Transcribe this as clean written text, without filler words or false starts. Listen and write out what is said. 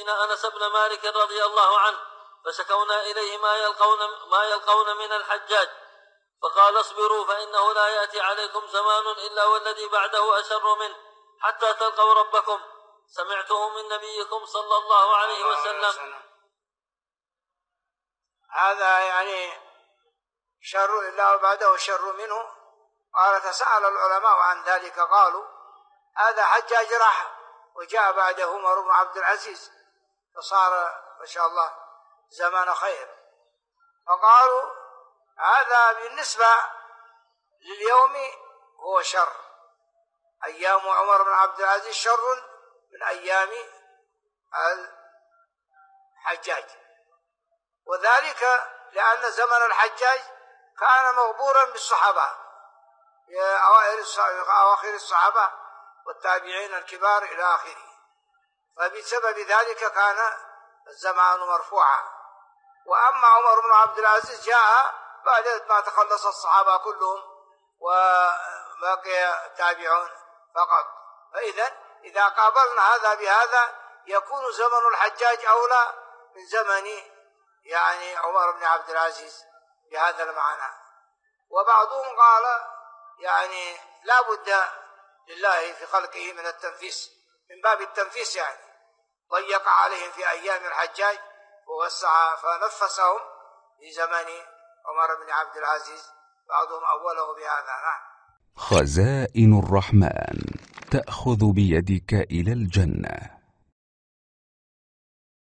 المؤمنين أنس بن مالك رضي الله عنه، فشكونا إليه ما يلقون من الحجاج، فقال اصبروا فإنه لا يأتي عليكم زمان إلا والذي بعده أشر منه حتى تلقوا ربكم، سمعته من نبيكم صلى الله عليه وسلم. هذا يعني شر إلا وبعده شر منه. قال تساءل العلماء عن ذلك، قالوا هذا حجاج راح وجاء بعده عمر بن عبد العزيز فصار ما شاء الله زمان خير، فقالوا هذا بالنسبة لليوم هو شر، أيام عمر بن عبد العزيز شر من أيام الحجاج، وذلك لأن زمن الحجاج كان مغبورا بالصحابة، أواخر الصحابة والتابعين الكبار إلى آخره، فبسبب ذلك كان الزمان مرفوعا. وأما عمر بن عبد العزيز جاء بعد ما تخلص الصحابة كلهم وبقي تابعون فقط، إذا قابلنا هذا بهذا يكون زمن الحجاج أولى من زمن يعني عمر بن عبد العزيز بهذا المعنى. وبعضهم قال يعني لا بد لله في خلقه من التنفيس، من باب التنفيس، يعني ضيق عليهم في أيام الحجاج ووسع فنفسهم في زمن عمر بن عبد العزيز، بعضهم أوله بهذا. خزائن الرحمن تأخذ بيدك إلى الجنة.